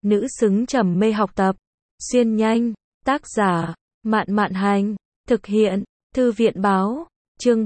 nữ xứng trầm mê học tập. Xuyên nhanh, tác giả, Mạn Mạn Hành, thực hiện, Thư viện Báo, chương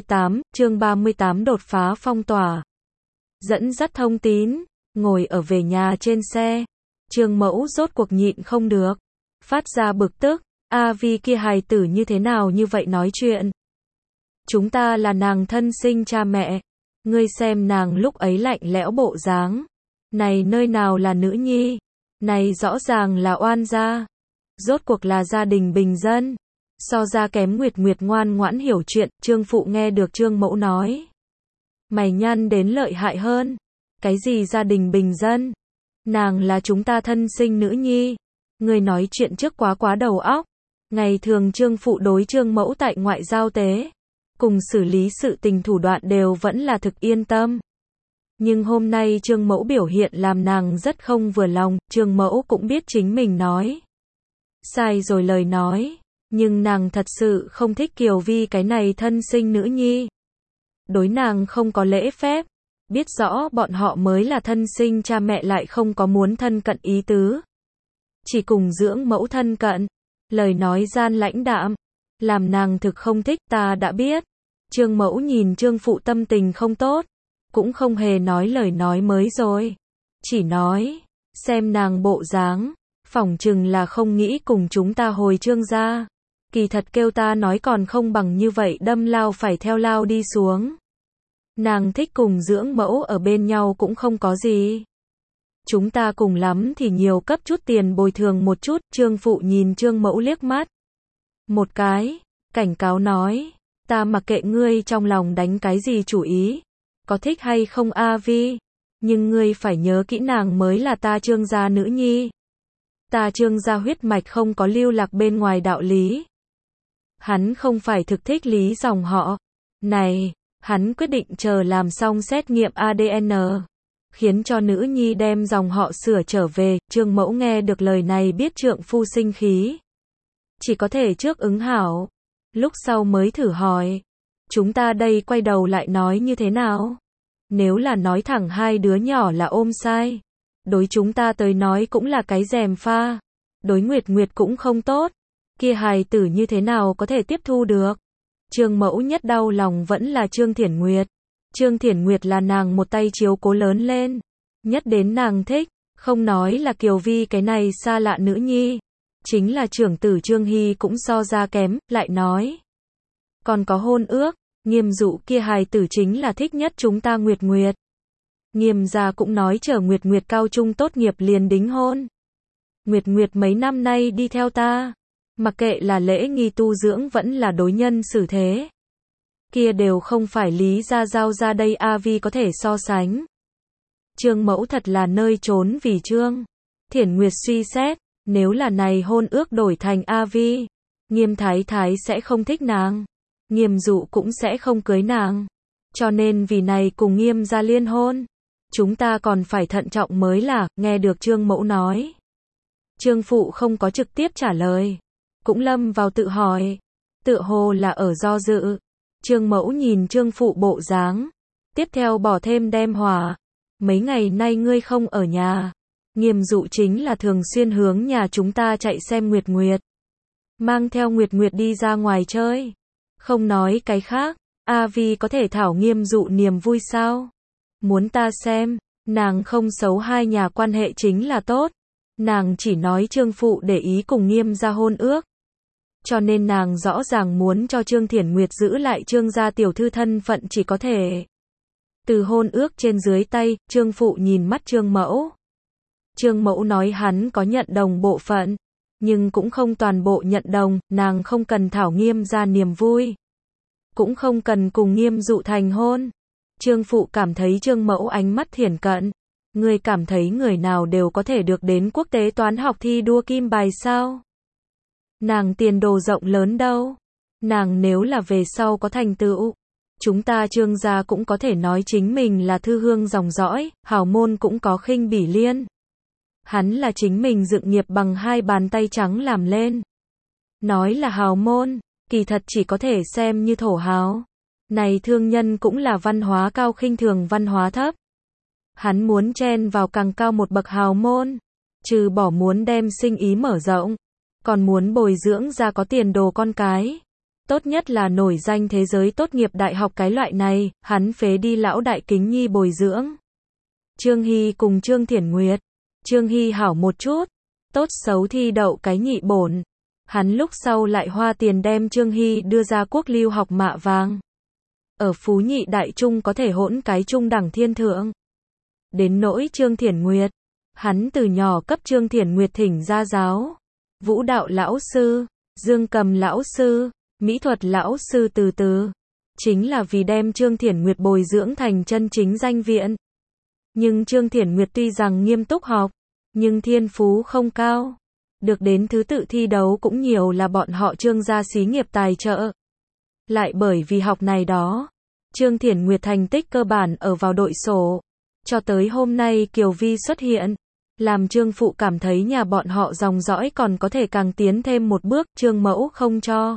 38 đột phá phong tỏa. Dẫn dắt thông tín, ngồi ở về nhà trên xe, Trương Mẫu rốt cuộc nhịn không được, phát ra bực tức, Vi kia hài tử như thế nào như vậy nói chuyện. Chúng ta là nàng thân sinh cha mẹ, ngươi xem nàng lúc ấy lạnh lẽo bộ dáng, này nơi nào là nữ nhi, này rõ ràng là oan gia, rốt cuộc là gia đình bình dân, so ra kém Nguyệt Nguyệt ngoan ngoãn hiểu chuyện. Trương phụ nghe được Trương Mẫu nói, mày nhăn đến lợi hại hơn, cái gì gia đình bình dân, nàng là chúng ta thân sinh nữ nhi, ngươi nói chuyện trước quá đầu óc. Ngày thường Trương phụ đối Trương Mẫu tại ngoại giao tế, cùng xử lý sự tình thủ đoạn đều vẫn là thực yên tâm. Nhưng hôm nay Trương Mẫu biểu hiện làm nàng rất không vừa lòng. Trương Mẫu cũng biết chính mình nói sai rồi lời nói, nhưng nàng thật sự không thích Kiều Vi cái này thân sinh nữ nhi. Đối nàng không có lễ phép, biết rõ bọn họ mới là thân sinh cha mẹ lại không có muốn thân cận ý tứ. Chỉ cùng dưỡng mẫu thân cận, lời nói gian lãnh đạm, làm nàng thực không thích. Ta đã biết. Trương Mẫu nhìn Trương phụ tâm tình không tốt, cũng không hề nói lời nói mới rồi, chỉ nói, xem nàng bộ dáng, phỏng chừng là không nghĩ cùng chúng ta hồi Trương gia, kỳ thật kêu ta nói còn không bằng như vậy đâm lao phải theo lao đi xuống. Nàng thích cùng dưỡng mẫu ở bên nhau cũng không có gì. Chúng ta cùng lắm thì nhiều cấp chút tiền bồi thường một chút. Trương phụ nhìn Trương Mẫu liếc mắt một cái, cảnh cáo nói, ta mặc kệ ngươi trong lòng đánh cái gì chủ ý, có thích hay không Vi, nhưng ngươi phải nhớ kỹ nàng mới là ta Trương gia nữ nhi. Ta Trương gia huyết mạch không có lưu lạc bên ngoài đạo lý. Hắn không phải thực thích Lý dòng họ này, hắn quyết định chờ làm xong xét nghiệm ADN, khiến cho nữ nhi đem dòng họ sửa trở về. Trương Mẫu nghe được lời này biết trượng phu sinh khí, chỉ có thể trước ứng hảo, lúc sau mới thử hỏi, chúng ta đây quay đầu lại nói như thế nào? Nếu là nói thẳng hai đứa nhỏ là ôm sai, đối chúng ta tới nói cũng là cái gièm pha, đối Nguyệt Nguyệt cũng không tốt, kia hài tử như thế nào có thể tiếp thu được? Trương Mẫu nhất đau lòng vẫn là Trương Thiển Nguyệt. Trương Thiển Nguyệt là nàng một tay chiếu cố lớn lên, nhất đến nàng thích, không nói là Kiều Vi cái này xa lạ nữ nhi, chính là trưởng tử Trương Hy cũng so ra kém. Lại nói, còn có hôn ước, Nghiêm dụ kia hài tử chính là thích nhất chúng ta Nguyệt Nguyệt. Nghiêm gia cũng nói chờ Nguyệt Nguyệt cao trung tốt nghiệp liền đính hôn. Nguyệt Nguyệt mấy năm nay đi theo ta, mặc kệ là lễ nghi tu dưỡng vẫn là đối nhân xử thế, kia đều không phải Lý gia giao ra đây Vi có thể so sánh. Trương Mẫu thật là nơi trốn vì Trương Thiển Nguyệt suy xét, nếu là này hôn ước đổi thành Vi, Nghiêm thái thái sẽ không thích nàng, Nghiêm dụ cũng sẽ không cưới nàng, cho nên vì này cùng Nghiêm gia liên hôn, chúng ta còn phải thận trọng mới là. Nghe được Trương Mẫu nói, Trương phụ không có trực tiếp trả lời, cũng lâm vào tự hỏi, tựa hồ là ở do dự. Trương Mẫu nhìn Trương phụ bộ dáng, tiếp theo bỏ thêm đem hỏa, mấy ngày nay ngươi không ở nhà, Nghiêm dụ chính là thường xuyên hướng nhà chúng ta chạy xem Nguyệt Nguyệt, mang theo Nguyệt Nguyệt đi ra ngoài chơi, không nói cái khác, Vi có thể thảo Nghiêm dụ niềm vui sao? Muốn ta xem, nàng không xấu hai nhà quan hệ chính là tốt, nàng chỉ nói Trương phụ để ý cùng Nghiêm gia hôn ước, cho nên nàng rõ ràng muốn cho Trương Thiển Nguyệt giữ lại Trương gia tiểu thư thân phận chỉ có thể từ hôn ước trên dưới tay. Trương phụ nhìn mắt Trương Mẫu. Trương Mẫu nói hắn có nhận đồng bộ phận, nhưng cũng không toàn bộ nhận đồng. Nàng không cần thảo Nghiêm gia niềm vui, cũng không cần cùng Nghiêm dụ thành hôn. Trương phụ cảm thấy Trương Mẫu ánh mắt thiển cận. Ngươi cảm thấy người nào đều có thể được đến quốc tế toán học thi đua kim bài sao? Nàng tiền đồ rộng lớn đâu. Nàng nếu là về sau có thành tựu, chúng ta Trương gia cũng có thể nói chính mình là thư hương dòng dõi, hào môn cũng có khinh bỉ liên. Hắn là chính mình dựng nghiệp bằng hai bàn tay trắng làm lên. Nói là hào môn, kỳ thật chỉ có thể xem như thổ hào. Này thương nhân cũng là văn hóa cao khinh thường văn hóa thấp. Hắn muốn chen vào càng cao một bậc hào môn, Trừ bỏ muốn đem sinh ý mở rộng, còn muốn bồi dưỡng ra có tiền đồ con cái. Tốt nhất là nổi danh thế giới tốt nghiệp đại học cái loại này, hắn phế đi lão đại Kính Nhi bồi dưỡng. Trương Hy cùng Trương Thiển Nguyệt. Trương Hy hảo một chút, tốt xấu thi đậu cái nhị bổn. Hắn lúc sau lại hoa tiền đem Trương Hy đưa ra quốc lưu học mạ vàng. Ở Phú Nhị Đại Trung có thể hỗn cái trung đẳng thiên thượng. Đến nỗi Trương Thiển Nguyệt, hắn từ nhỏ cấp Trương Thiển Nguyệt thỉnh gia giáo. Vũ đạo lão sư, dương cầm lão sư, mỹ thuật lão sư từ. Chính là vì đem Trương Thiển Nguyệt bồi dưỡng thành chân chính danh viện. Nhưng Trương Thiển Nguyệt tuy rằng nghiêm túc học, nhưng thiên phú không cao. Được đến thứ tự thi đấu cũng nhiều là bọn họ Trương gia xí nghiệp tài trợ. Lại bởi vì học này đó, Trương Thiển Nguyệt thành tích cơ bản ở vào đội sổ. Cho tới hôm nay Kiều Vi xuất hiện, làm Trương phụ cảm thấy nhà bọn họ dòng dõi còn có thể càng tiến thêm một bước, Trương mẫu không cho.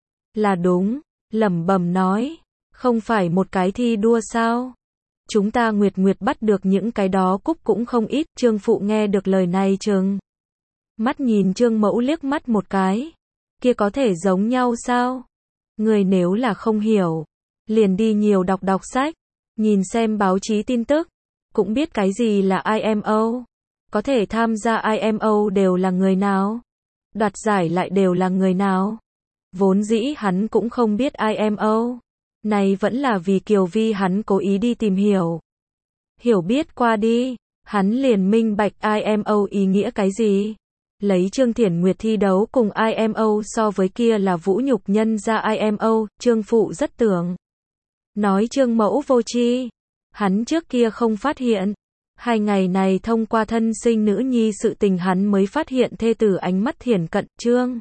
Là đúng, lẩm bẩm nói, không phải một cái thi đua sao? Chúng ta Nguyệt bắt được những cái đó cúp cũng không ít, Trương phụ nghe được lời này trừng mắt nhìn Trương mẫu liếc mắt một cái. Kia có thể giống nhau sao? Người nếu là không hiểu, liền đi nhiều đọc sách, nhìn xem báo chí tin tức, cũng biết cái gì là IMO. Có thể tham gia IMO đều là người nào? Đoạt giải lại đều là người nào? Vốn dĩ hắn cũng không biết IMO. Này vẫn là vì Kiều Vi hắn cố ý đi tìm hiểu. Hiểu biết qua đi, hắn liền minh bạch IMO ý nghĩa cái gì. Lấy Trương Thiển Nguyệt thi đấu cùng IMO so với kia là vũ nhục nhân ra IMO, Trương phụ rất tưởng. Nói Trương mẫu vô tri, hắn trước kia không phát hiện. 2 ngày này thông qua thân sinh nữ nhi sự tình hắn mới phát hiện thê tử ánh mắt thiển cận. Trương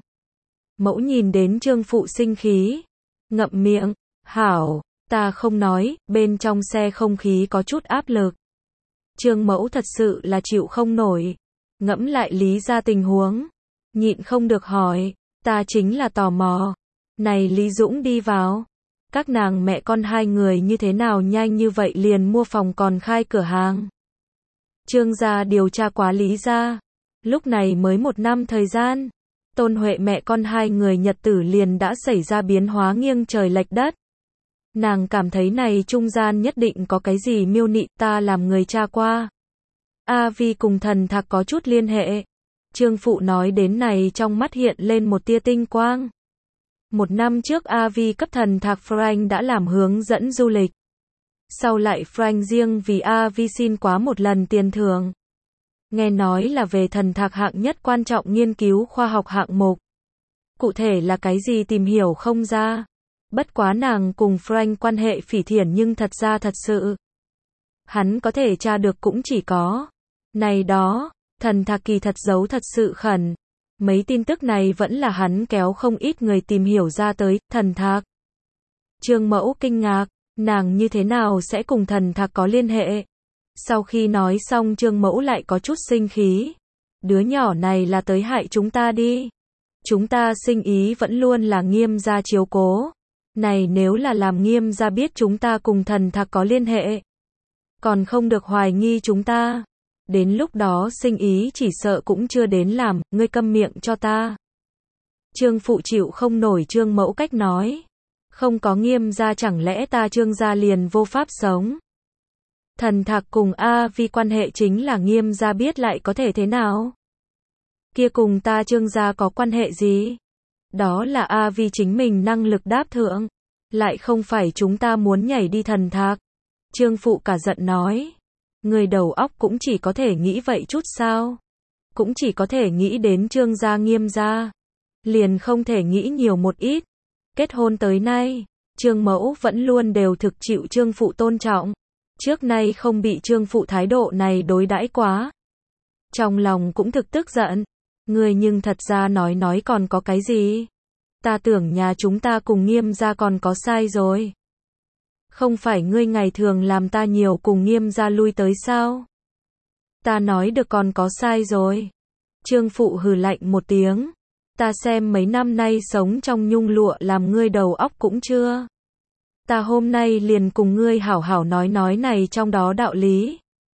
mẫu nhìn đến Trương phụ sinh khí, ngậm miệng, hảo, ta không nói, bên trong xe không khí có chút áp lực. Trương mẫu thật sự là chịu không nổi, ngẫm lại lý ra tình huống, nhịn không được hỏi, ta chính là tò mò, này Lý Dũng đi vào, các nàng mẹ con 2 người như thế nào nhanh như vậy liền mua phòng còn khai cửa hàng. Trương gia điều tra quá Lý gia, lúc này mới 1 năm thời gian, Tôn Huệ mẹ con 2 người nhật tử liền đã xảy ra biến hóa nghiêng trời lệch đất. Nàng cảm thấy này trung gian nhất định có cái gì miêu nị, ta làm người tra qua. A Vi cùng thần thạc có chút liên hệ. Trương phụ nói đến này trong mắt hiện lên một tia tinh quang. 1 năm trước A Vi cấp thần thạc Frank đã làm hướng dẫn du lịch. Sau lại Frank riêng vì A Vi xin quá 1 lần tiền thưởng. Nghe nói là về thần thạc hạng nhất quan trọng nghiên cứu khoa học hạng mục. Cụ thể là cái gì tìm hiểu không ra. Bất quá nàng cùng Frank quan hệ phỉ thiển nhưng thật ra thật sự. Hắn có thể tra được cũng chỉ có. Này đó, thần thạc kỳ thật giấu thật sự khẩn. Mấy tin tức này vẫn là hắn kéo không ít người tìm hiểu ra tới, thần thạc. Trương mẫu kinh ngạc, nàng như thế nào sẽ cùng thần thạc có liên hệ? Sau khi nói xong Trương mẫu lại có chút sinh khí. Đứa nhỏ này là tới hại chúng ta đi. Chúng ta sinh ý vẫn luôn là Nghiêm gia chiếu cố. Này nếu là làm Nghiêm gia biết chúng ta cùng thần thạc có liên hệ, còn không được hoài nghi chúng ta. Đến lúc đó sinh ý chỉ sợ cũng chưa đến làm, ngươi câm miệng cho ta. Trương phụ chịu không nổi Trương mẫu cách nói. Không có Nghiêm gia chẳng lẽ ta Trương gia liền vô pháp sống. Thần thạc cùng A Vi quan hệ chính là Nghiêm gia biết lại có thể thế nào? Kia cùng ta Trương gia có quan hệ gì? Đó là A Vi chính mình năng lực đáp thượng. Lại không phải chúng ta muốn nhảy đi thần thạc. Trương phụ cả giận nói. Người đầu óc cũng chỉ có thể nghĩ vậy chút sao? Cũng chỉ có thể nghĩ đến Trương gia Nghiêm gia. Liền không thể nghĩ nhiều một ít. Kết hôn tới nay, Trương mẫu vẫn luôn đều thực chịu Trương phụ tôn trọng. Trước nay không bị Trương phụ thái độ này đối đãi quá. Trong lòng cũng thực tức giận. Người nhưng thật ra nói còn có cái gì? Ta tưởng nhà chúng ta cùng Nghiêm gia còn có sai rồi. Không phải ngươi ngày thường làm ta nhiều cùng Nghiêm gia lui tới sao? Ta nói được còn có sai rồi. Trương phụ hừ lạnh một tiếng. Ta xem mấy năm nay sống trong nhung lụa làm ngươi đầu óc cũng chưa. Ta hôm nay liền cùng ngươi hảo hảo nói này trong đó đạo lý.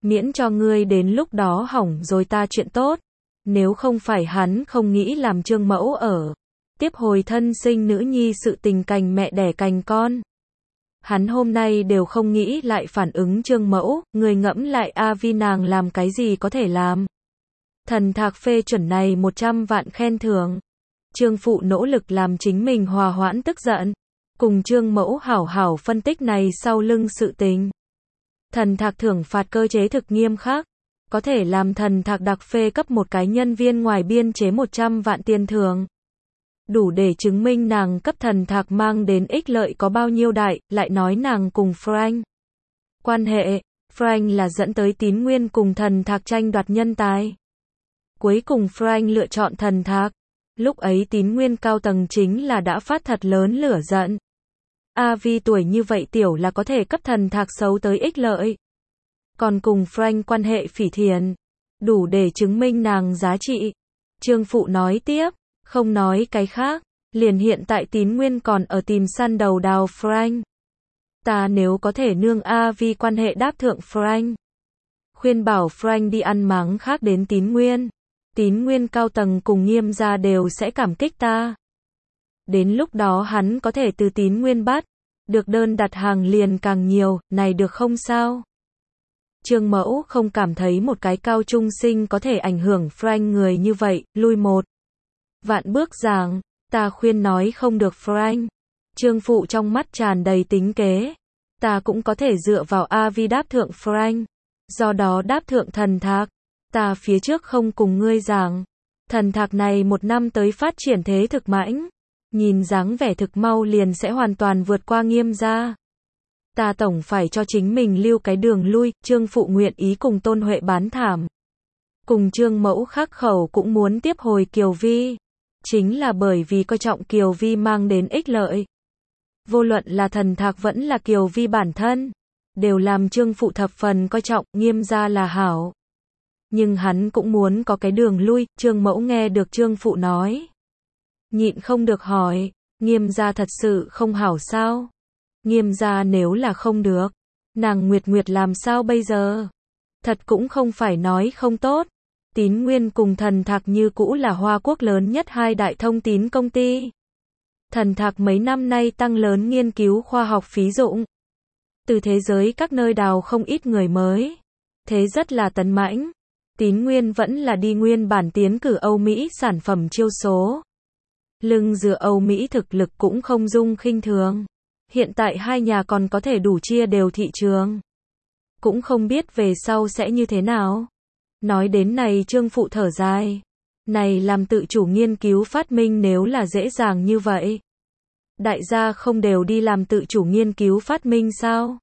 miễn cho ngươi đến lúc đó hỏng rồi ta chuyện tốt. Nếu không phải hắn không nghĩ làm Trương Mẫu ở tiếp hồi thân sinh nữ nhi sự tình cành mẹ đẻ cành con. Hắn hôm nay đều không nghĩ lại phản ứng Trương Mẫu, người ngẫm lại Vi nàng làm cái gì có thể làm. Thần Thạc phê chuẩn này 100 vạn khen thưởng. Trương Phụ nỗ lực làm chính mình hòa hoãn tức giận. Cùng Trương Mẫu hảo hảo phân tích này sau lưng sự tình. Thần Thạc thưởng phạt cơ chế thực nghiêm khắc. Có thể làm Thần Thạc đặc phê cấp một cái nhân viên ngoài biên chế 100 vạn tiền thưởng. Đủ để chứng minh nàng cấp Thần Thạc mang đến ích lợi có bao nhiêu đại, lại nói nàng cùng Frank. Quan hệ, Frank là dẫn tới Tín Nguyên cùng Thần Thạc tranh đoạt nhân tài. Cuối cùng Frank lựa chọn Thần Thạc. Lúc ấy Tín Nguyên cao tầng chính là đã phát thật lớn lửa giận. Vi tuổi như vậy tiểu là có thể cấp Thần Thạc xấu tới ích lợi. Còn cùng Frank quan hệ phỉ thiện. Đủ để chứng minh nàng giá trị. Trương Phụ nói tiếp. Không nói cái khác, liền hiện tại Tín Nguyên còn ở tìm săn đầu đào Frank. Ta nếu có thể nương Vi quan hệ đáp thượng Frank. Khuyên bảo Frank đi ăn máng khác đến Tín Nguyên. Tín Nguyên cao tầng cùng Nghiêm gia đều sẽ cảm kích ta. Đến lúc đó hắn có thể từ Tín Nguyên bắt. Được đơn đặt hàng liền càng nhiều, này được không sao? Trương Mẫu không cảm thấy một cái cao trung sinh có thể ảnh hưởng Frank người như vậy, lui một vạn bước giảng, ta khuyên nói không được Frank. Trương Phụ trong mắt tràn đầy tính kế. Ta cũng có thể dựa vào Vi đáp thượng Frank. Do đó đáp thượng Thần Thạc. Ta phía trước không cùng ngươi giảng. Thần Thạc này một năm tới phát triển thế thực mãnh. Nhìn dáng vẻ thực mau liền sẽ hoàn toàn vượt qua Nghiêm gia. Ta tổng phải cho chính mình lưu cái đường lui. Trương Phụ nguyện ý cùng Tôn Huệ bán thảm. Cùng Trương Mẫu khắc khẩu cũng muốn tiếp hồi Kiều Vi. Chính là bởi vì coi trọng Kiều Vi mang đến ích lợi. Vô luận là Thần Thạc vẫn là Kiều Vi bản thân. Đều làm Trương Phụ thập phần coi trọng, Nghiêm gia là hảo. Nhưng hắn cũng muốn có cái đường lui. Trương Mẫu nghe được Trương Phụ nói. Nhịn không được hỏi. Nghiêm gia thật sự không hảo sao? Nghiêm gia nếu là không được. Nàng Nguyệt Nguyệt làm sao bây giờ? Thật cũng không phải nói không tốt. Tín Nguyên cùng Thần Thạc như cũ là Hoa Quốc lớn nhất hai đại thông tín công ty. Thần Thạc mấy năm nay tăng lớn nghiên cứu khoa học phí dụng. Từ thế giới các nơi đào không ít người mới. Thế rất là tấn mãnh. Tín Nguyên vẫn là đi nguyên bản tiến cử Âu Mỹ sản phẩm chiêu số. Lưng dựa Âu Mỹ thực lực cũng không dung khinh thường. Hiện tại hai nhà còn có thể đủ chia đều thị trường. Cũng không biết về sau sẽ như thế nào. Nói đến này Trương Phụ thở dài. Này làm tự chủ nghiên cứu phát minh nếu là dễ dàng như vậy. Đại gia không đều đi làm tự chủ nghiên cứu phát minh sao?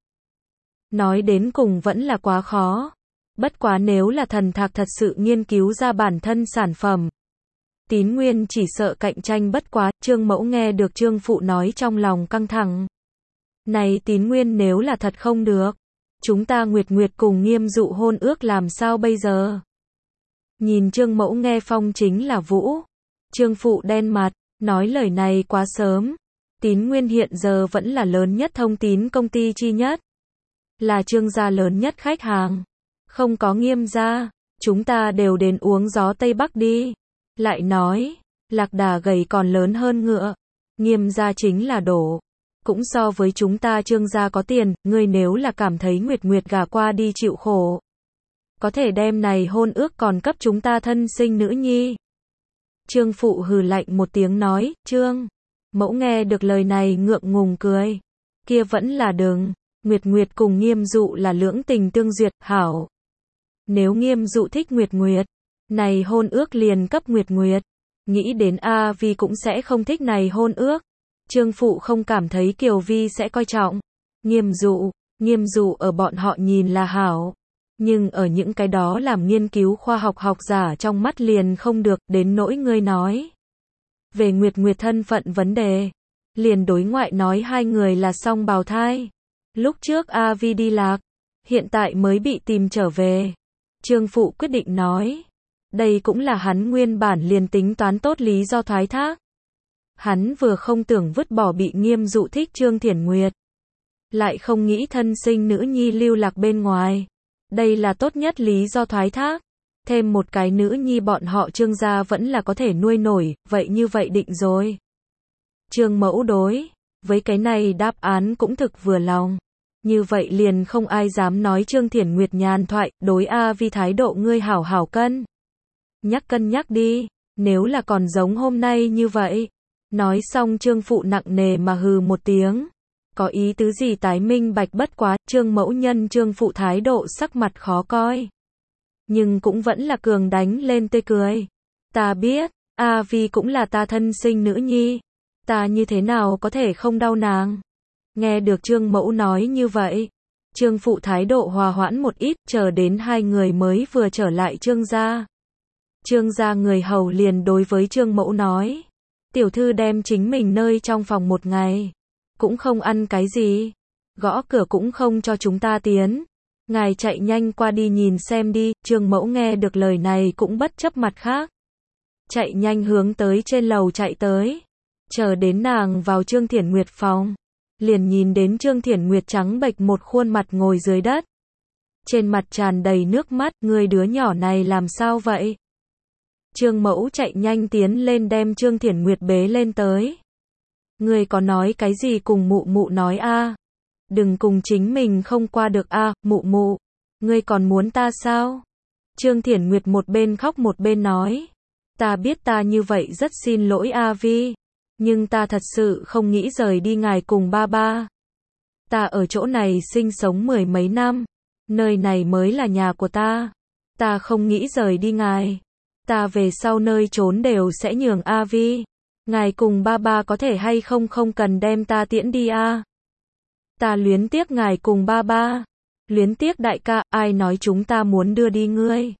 Nói đến cùng vẫn là quá khó. Bất quá nếu là Thần Thạc thật sự nghiên cứu ra bản thân sản phẩm. Tín Nguyên chỉ sợ cạnh tranh bất quá. Trương Mẫu nghe được Trương Phụ nói trong lòng căng thẳng. Này Tín Nguyên nếu là thật không được. Chúng ta Nguyệt Nguyệt cùng Nghiêm dụ hôn ước làm sao bây giờ? Nhìn Trương Mẫu nghe phong chính là Vũ. Trương Phụ đen mặt, nói lời này quá sớm. Tín Nguyên hiện giờ vẫn là lớn nhất thông tín công ty chi nhất. Là Trương gia lớn nhất khách hàng. Không có Nghiêm gia, chúng ta đều đến uống gió Tây Bắc đi. Lại nói, lạc đà gầy còn lớn hơn ngựa. Nghiêm gia chính là đổ. Cũng so với chúng ta Trương gia có tiền, ngươi nếu là cảm thấy Nguyệt Nguyệt gả qua đi chịu khổ. Có thể đem này hôn ước còn cấp chúng ta thân sinh nữ nhi. Trương Phụ hừ lạnh một tiếng nói, Trương Mẫu nghe được lời này ngượng ngùng cười. Kia vẫn là đừng. Nguyệt Nguyệt cùng Nghiêm dụ là lưỡng tình tương duyệt, hảo. Nếu Nghiêm dụ thích Nguyệt Nguyệt, này hôn ước liền cấp Nguyệt Nguyệt. Nghĩ đến Vi cũng sẽ không thích này hôn ước. Trương Phụ không cảm thấy Kiều Vi sẽ coi trọng. Nghiêm dụ ở bọn họ nhìn là hảo. Nhưng ở những cái đó làm nghiên cứu khoa học học giả trong mắt liền không được, đến nỗi ngươi nói. Về Nguyệt Nguyệt thân phận vấn đề. Liền đối ngoại nói hai người là song bào thai. Lúc trước Vi đi lạc. Hiện tại mới bị tìm trở về. Trương Phụ quyết định nói. Đây cũng là hắn nguyên bản liền tính toán tốt lý do thoái thác. Hắn vừa không tưởng vứt bỏ bị Nghiêm dụ thích Trương Thiển Nguyệt. Lại không nghĩ thân sinh nữ nhi lưu lạc bên ngoài. Đây là tốt nhất lý do thoái thác. Thêm một cái nữ nhi bọn họ Trương gia vẫn là có thể nuôi nổi, vậy như vậy định rồi. Trương Mẫu đối với cái này đáp án cũng thực vừa lòng. Như vậy liền không ai dám nói Trương Thiển Nguyệt nhàn thoại, đối A Vi thái độ ngươi hảo hảo cân nhắc đi, nếu là còn giống hôm nay như vậy. Nói xong Trương Phụ nặng nề mà hừ một tiếng. Có ý tứ gì tái minh bạch bất quá, Trương Mẫu nhân Trương Phụ thái độ sắc mặt khó coi. Nhưng cũng vẫn là cường đánh lên tươi cười. Ta biết, A Vi cũng là ta thân sinh nữ nhi. Ta như thế nào có thể không đau nàng. Nghe được Trương Mẫu nói như vậy, Trương Phụ thái độ hòa hoãn một ít, chờ đến hai người mới vừa trở lại Trương gia. Trương gia người hầu liền đối với Trương Mẫu nói, tiểu thư đem chính mình nơi trong phòng một ngày, cũng không ăn cái gì, gõ cửa cũng không cho chúng ta tiến. Ngài chạy nhanh qua đi nhìn xem đi. Trương Mẫu nghe được lời này cũng bất chấp mặt khác, chạy nhanh hướng tới trên lầu chạy tới. Chờ đến nàng vào Trương Thiển Nguyệt phòng, liền nhìn đến Trương Thiển Nguyệt trắng bệch một khuôn mặt ngồi dưới đất. Trên mặt tràn đầy nước mắt, người đứa nhỏ này làm sao vậy? Trương Mẫu chạy nhanh tiến lên đem Trương Thiển Nguyệt bế lên tới. Người có nói cái gì cùng mụ mụ nói a? Đừng cùng chính mình không qua được a, mụ mụ. Ngươi còn muốn ta sao? Trương Thiển Nguyệt một bên khóc một bên nói. Ta biết ta như vậy rất xin lỗi A Vi. Nhưng ta thật sự không nghĩ rời đi ngài cùng ba ba. Ta ở chỗ này sinh sống 10 mấy năm. Nơi này mới là nhà của ta. Ta không nghĩ rời đi ngài. Ta về sau nơi trốn đều sẽ nhường A Vi. Ngài cùng ba ba có thể hay không không cần đem ta tiễn đi a. Ta luyến tiếc ngài cùng ba ba. Luyến tiếc đại ca, ai nói chúng ta muốn đưa đi ngươi?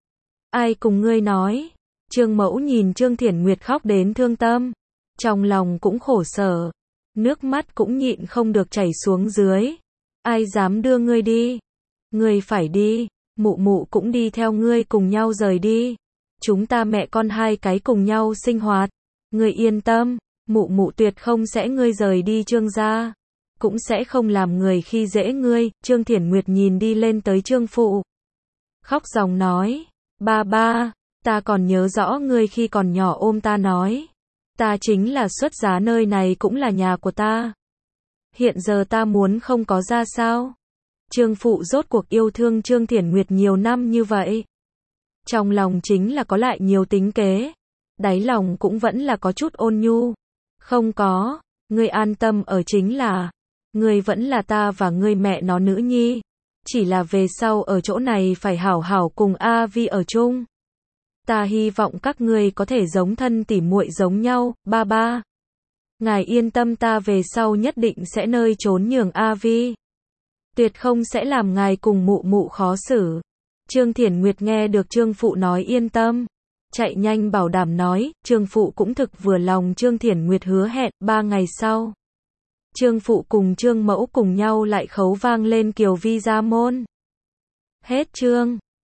Ai cùng ngươi nói? Trương Mẫu nhìn Trương Thiển Nguyệt khóc đến thương tâm. Trong lòng cũng khổ sở. Nước mắt cũng nhịn không được chảy xuống dưới. Ai dám đưa ngươi đi? Ngươi phải đi. Mụ mụ cũng đi theo ngươi cùng nhau rời đi. Chúng ta mẹ con hai cái cùng nhau sinh hoạt. Ngươi yên tâm, mụ mụ tuyệt không sẽ ngươi rời đi Trương gia. Cũng sẽ không làm người khi dễ ngươi. Trương Thiển Nguyệt nhìn đi lên tới Trương Phụ. Khóc ròng nói, ba ba, ta còn nhớ rõ ngươi khi còn nhỏ ôm ta nói. Ta chính là xuất giá nơi này cũng là nhà của ta. Hiện giờ ta muốn không có ra sao? Trương Phụ rốt cuộc yêu thương Trương Thiển Nguyệt nhiều năm như vậy. Trong lòng chính là có lại nhiều tính kế. Đáy lòng cũng vẫn là có chút ôn nhu. Không có, ngươi an tâm ở chính là, ngươi vẫn là ta và ngươi mẹ nó nữ nhi. Chỉ là về sau ở chỗ này phải hảo hảo cùng A Vi ở chung. Ta hy vọng các ngươi có thể giống thân tỉ muội giống nhau, ba ba. Ngài yên tâm ta về sau nhất định sẽ nơi trốn nhường A Vi. Tuyệt không sẽ làm ngài cùng mụ mụ khó xử. Trương Thiển Nguyệt nghe được Trương Phụ nói yên tâm. Chạy nhanh bảo đảm nói, Trương Phụ cũng thực vừa lòng Trương Thiển Nguyệt hứa hẹn, 3 ngày sau. Trương Phụ cùng Trương Mẫu cùng nhau lại khấu vang lên Kiều Vi ra môn. Hết chương.